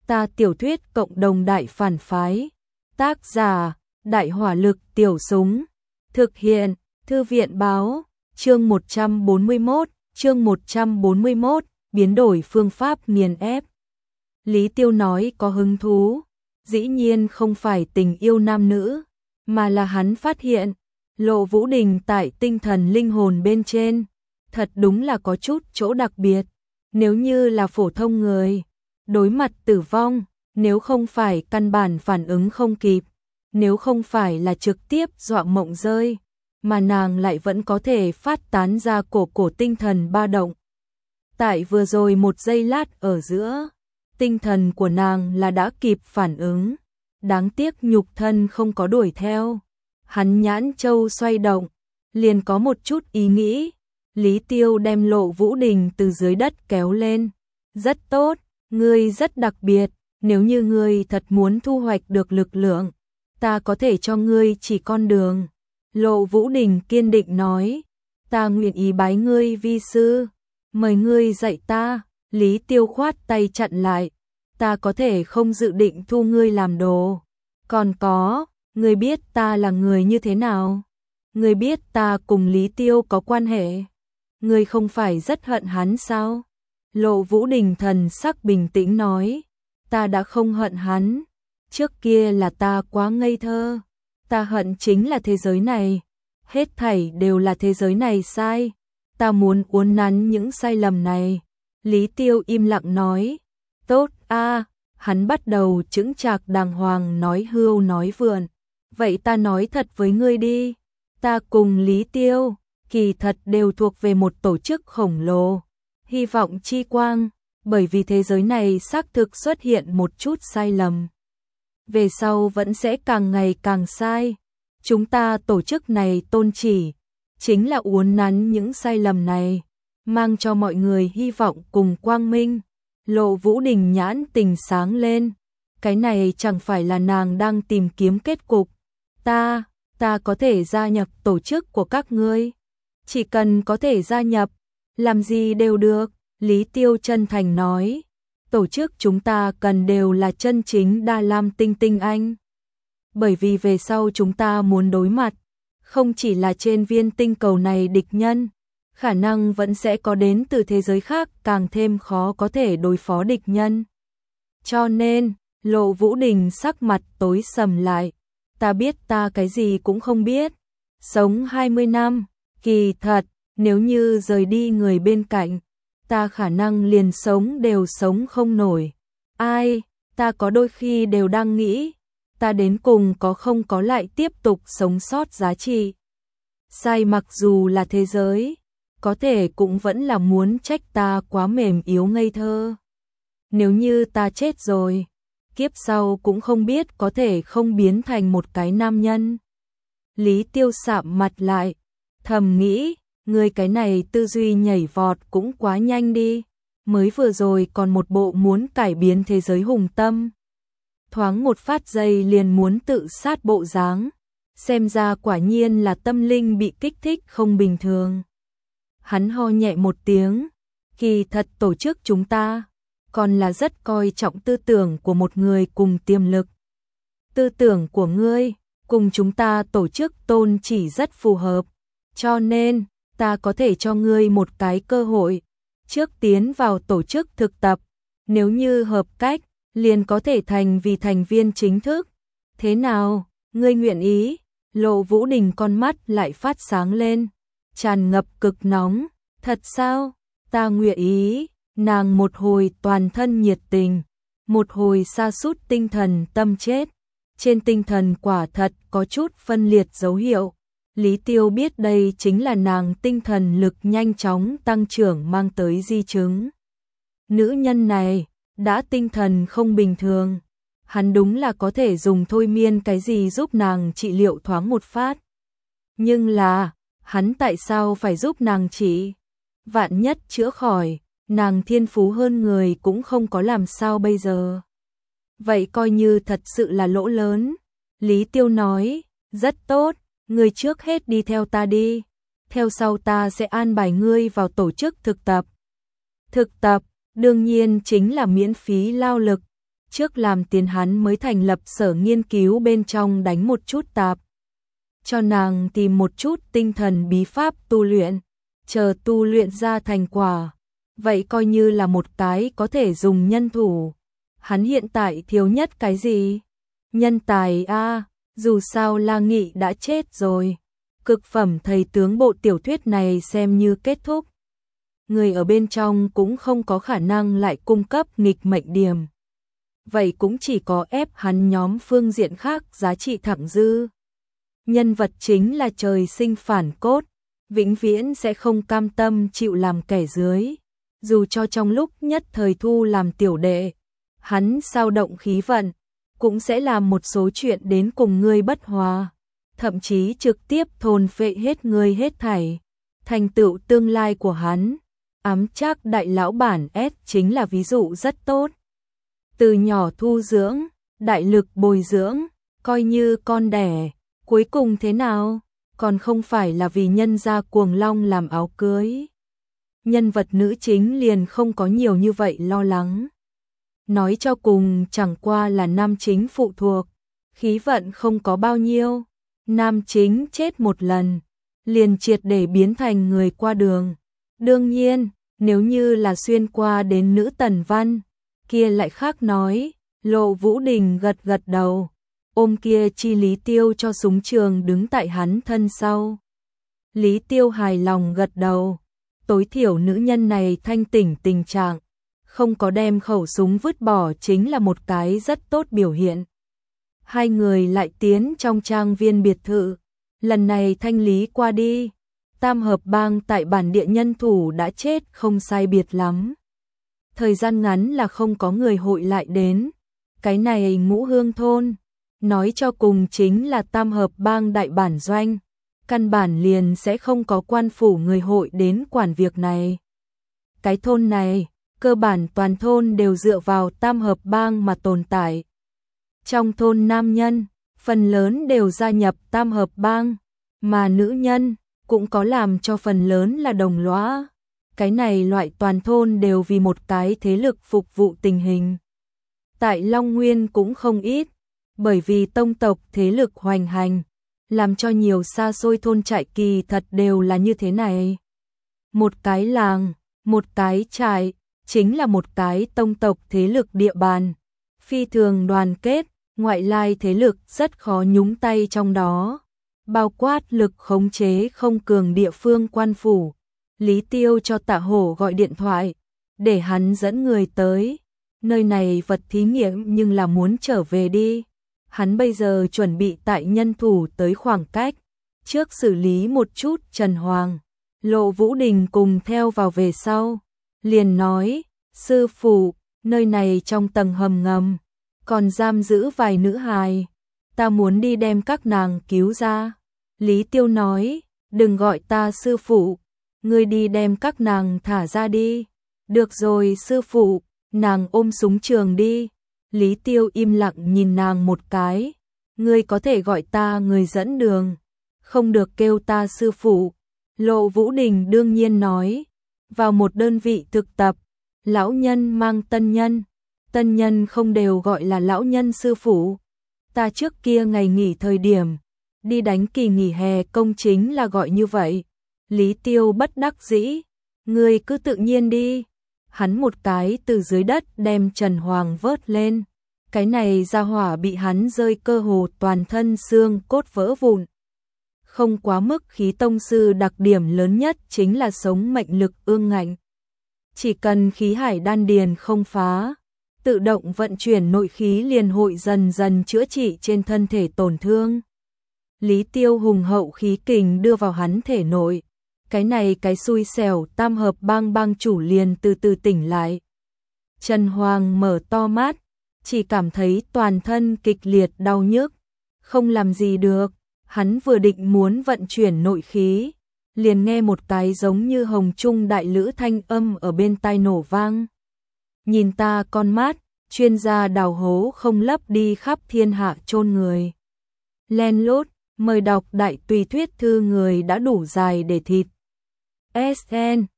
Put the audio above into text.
Ta tiểu thuyết cộng đồng đại phản phái. Tác giả, Đại hỏa lực tiểu súng. Thực hiện, Thư viện báo, chương 141, biến đổi phương pháp nghiền ép. Lý Tiêu nói có hứng thú, dĩ nhiên không phải tình yêu nam nữ, mà là hắn phát hiện, Lộ Vũ Đình tại tinh thần linh hồn bên trên, thật đúng là có chút chỗ đặc biệt. Nếu như là phổ thông người, đối mặt tử vong, nếu không phải căn bản phản ứng không kịp, nếu không phải là trực tiếp dọa mộng rơi, mà nàng lại vẫn có thể phát tán ra cổ tinh thần ba động. Tại vừa rồi một giây lát ở giữa, tinh thần của nàng là đã kịp phản ứng, đáng tiếc nhục thân không có đuổi theo. Hắn nhãn châu xoay động, liền có một chút ý nghĩ. Lý Tiêu đem Lộ Vũ Đình từ dưới đất kéo lên. Rất tốt, ngươi rất đặc biệt, nếu như ngươi thật muốn thu hoạch được lực lượng, ta có thể cho ngươi chỉ con đường. Lộ Vũ Đình kiên định nói, ta nguyện ý bái ngươi vi sư, mời ngươi dạy ta. Lý Tiêu khoát tay chặn lại, ta có thể không dự định thu ngươi làm đồ. Còn có, ngươi biết ta là người như thế nào? Ngươi biết ta cùng Lý Tiêu có quan hệ? Ngươi không phải rất hận hắn sao? Lộ Vũ Đình thần sắc bình tĩnh nói, ta đã không hận hắn, trước kia là ta quá ngây thơ, ta hận chính là thế giới này, hết thảy đều là thế giới này sai, ta muốn uốn nắn những sai lầm này. Lý Tiêu im lặng nói, tốt a, hắn bắt đầu chững chạc đàng hoàng nói hưu nói vượn, vậy ta nói thật với ngươi đi, ta cùng Lý Tiêu kỳ thật đều thuộc về một tổ chức khổng lồ, hy vọng chi quang, bởi vì thế giới này xác thực xuất hiện một chút sai lầm. Về sau vẫn sẽ càng ngày càng sai. Chúng ta tổ chức này tôn chỉ, chính là uốn nắn những sai lầm này, mang cho mọi người hy vọng cùng quang minh. Lộ Vũ Đình nhãn tình sáng lên, cái này chẳng phải là nàng đang tìm kiếm kết cục. Ta có thể gia nhập tổ chức của các ngươi. Chỉ cần có thể gia nhập, làm gì đều được. Lý Tiêu chân thành nói, tổ chức chúng ta cần đều là chân chính Đa Lam tinh tinh anh. Bởi vì về sau chúng ta muốn đối mặt, không chỉ là trên viên tinh cầu này địch nhân, khả năng vẫn sẽ có đến từ thế giới khác càng thêm khó có thể đối phó địch nhân. Cho nên, Lộ Vũ Đình sắc mặt tối sầm lại, ta biết ta cái gì cũng không biết, sống 20 năm, kỳ thật, nếu như rời đi người bên cạnh, ta khả năng liền sống đều sống không nổi. Ai, ta có đôi khi đều đang nghĩ, ta đến cùng có không có lại tiếp tục sống sót giá trị. Sai mặc dù là thế giới, có thể cũng vẫn là muốn trách ta quá mềm yếu ngây thơ. Nếu như ta chết rồi, kiếp sau cũng không biết có thể không biến thành một cái nam nhân. Lý Tiêu sạm mặt lại, thầm nghĩ, người cái này tư duy nhảy vọt cũng quá nhanh đi, mới vừa rồi còn một bộ muốn cải biến thế giới hùng tâm. Thoáng một phát giây liền muốn tự sát bộ dáng, xem ra quả nhiên là tâm linh bị kích thích không bình thường. Hắn ho nhẹ một tiếng, kỳ thật tổ chức chúng ta còn là rất coi trọng tư tưởng của một người cùng tiềm lực. Tư tưởng của ngươi cùng chúng ta tổ chức tôn chỉ rất phù hợp, cho nên ta có thể cho ngươi một cái cơ hội, trước tiến vào tổ chức thực tập, nếu như hợp cách, liền có thể thành viên chính thức. Thế nào, ngươi nguyện ý? Lộ Vũ Đình con mắt lại phát sáng lên, tràn ngập cực nóng, thật sao? Ta nguyện ý. Nàng một hồi toàn thân nhiệt tình, một hồi sa sút tinh thần tâm chết. Trên tinh thần quả thật có chút phân liệt dấu hiệu. Lý Tiêu biết đây chính là nàng tinh thần lực nhanh chóng tăng trưởng mang tới di chứng. Nữ nhân này đã tinh thần không bình thường, hắn đúng là có thể dùng thôi miên cái gì giúp nàng trị liệu thoáng một phát. Nhưng là, hắn tại sao phải giúp nàng trị? Vạn nhất chữa khỏi, nàng thiên phú hơn người cũng không có làm sao bây giờ. Vậy coi như thật sự là lỗ lớn. Lý Tiêu nói, rất tốt, ngươi trước hết đi theo ta đi. Theo sau ta sẽ an bài ngươi vào tổ chức thực tập. Thực tập, đương nhiên chính là miễn phí lao lực. trước làm tiền hắn mới thành lập sở nghiên cứu bên trong đánh một chút tạp. Cho nàng tìm một chút tinh thần bí pháp tu luyện, chờ tu luyện ra thành quả. Vậy coi như là một cái có thể dùng nhân thủ. Hắn hiện tại thiếu nhất cái gì? Nhân tài a, dù sao La Nghị đã chết rồi. Cực phẩm thầy tướng bộ tiểu thuyết này xem như kết thúc. Người ở bên trong cũng không có khả năng lại cung cấp nghịch mệnh điểm. Vậy cũng chỉ có ép hắn nhóm phương diện khác giá trị thẳng dư. Nhân vật chính là trời sinh phản cốt, vĩnh viễn sẽ không cam tâm chịu làm kẻ dưới. Dù cho trong lúc nhất thời thu làm tiểu đệ, hắn sao động khí vận, cũng sẽ làm một số chuyện đến cùng ngươi bất hòa, thậm chí trực tiếp thôn phệ hết ngươi hết thảy. Thành tựu tương lai của hắn, ám trác đại lão bản S chính là ví dụ rất tốt. Từ nhỏ thu dưỡng, đại lực bồi dưỡng, coi như con đẻ, cuối cùng thế nào, còn không phải là vì nhân gia cuồng long làm áo cưới. Nhân vật nữ chính liền không có nhiều như vậy lo lắng. Nói cho cùng chẳng qua là nam chính phụ thuộc, khí vận không có bao nhiêu. Nam chính chết một lần, liền triệt để biến thành người qua đường. Đương nhiên, nếu như là xuyên qua đến nữ tần văn, kia lại khác nói. Lộ Vũ Đình gật gật đầu, ôm kia chi Lý Tiêu cho súng trường đứng tại hắn thân sau. Lý Tiêu hài lòng gật đầu, tối thiểu nữ nhân này thanh tỉnh tình trạng, không có đem khẩu súng vứt bỏ chính là một cái rất tốt biểu hiện. Hai người lại tiến trong trang viên biệt thự, lần này thanh lý qua đi, Tam Hợp Bang tại bản địa nhân thủ đã chết không sai biệt lắm. Thời gian ngắn là không có người hội lại đến. Cái này Ngũ Hương thôn, nói cho cùng chính là Tam Hợp Bang đại bản doanh, căn bản liền sẽ không có quan phủ người hội đến quản việc này. Cái thôn này, cơ bản toàn thôn đều dựa vào Tam Hợp Bang mà tồn tại. Trong thôn nam nhân, phần lớn đều gia nhập Tam Hợp Bang, mà nữ nhân cũng có làm cho phần lớn là đồng lõa. Cái này loại toàn thôn đều vì một cái thế lực phục vụ tình hình. Tại Long Nguyên cũng không ít, bởi vì tông tộc thế lực hoành hành, làm cho nhiều xa xôi thôn trại kỳ thật đều là như thế này. Một cái làng, một cái trại, chính là một cái tông tộc thế lực địa bàn, phi thường đoàn kết, ngoại lai thế lực rất khó nhúng tay trong đó, bao quát lực khống chế không cường địa phương quan phủ. Lý Tiêu cho Tạ Hổ gọi điện thoại, để hắn dẫn người tới. Nơi này vật thí nghiệm nhưng là muốn trở về đi. Hắn bây giờ chuẩn bị tại nhân thủ tới khoảng cách, trước xử lý một chút Trần Hoàng. Lộ Vũ Đình cùng theo vào về sau, liền nói, sư phụ, nơi này trong tầng hầm ngầm, còn giam giữ vài nữ hài, ta muốn đi đem các nàng cứu ra. Lý Tiêu nói, đừng gọi ta sư phụ, ngươi đi đem các nàng thả ra đi. Được rồi sư phụ, nàng ôm súng trường đi. Lý Tiêu im lặng nhìn nàng một cái, ngươi có thể gọi ta người dẫn đường, không được kêu ta sư phụ. Lộ Vũ Đình đương nhiên nói, vào một đơn vị thực tập, lão nhân mang tân nhân không đều gọi là lão nhân sư phụ. Ta trước kia ngày nghỉ thời điểm, đi đánh kỳ nghỉ hè công chính là gọi như vậy. Lý Tiêu bất đắc dĩ, ngươi cứ tự nhiên đi. Hắn một cái từ dưới đất đem Trần Hoàng vớt lên. Cái này ra hỏa bị hắn rơi cơ hồ toàn thân xương cốt vỡ vụn. Không quá mức khí tông sư đặc điểm lớn nhất chính là sống mệnh lực ương ngạnh. Chỉ cần khí hải đan điền không phá, tự động vận chuyển nội khí liền hội dần dần chữa trị trên thân thể tổn thương. Lý Tiêu hùng hậu khí kình đưa vào hắn thể nội. Cái này cái xui xẻo Tam Hợp Bang bang chủ liền từ từ tỉnh lại. Trần Hoàng mở to mắt, chỉ cảm thấy toàn thân kịch liệt đau nhức, không làm gì được. Hắn vừa định muốn vận chuyển nội khí, liền nghe một cái giống như hồng trung đại lữ thanh âm ở bên tai nổ vang. Nhìn ta con mắt, chuyên gia đào hố không lấp đi khắp thiên hạ chôn người. Len lút, mời đọc đại tùy thuyết thư người đã đủ dài để thịt. SN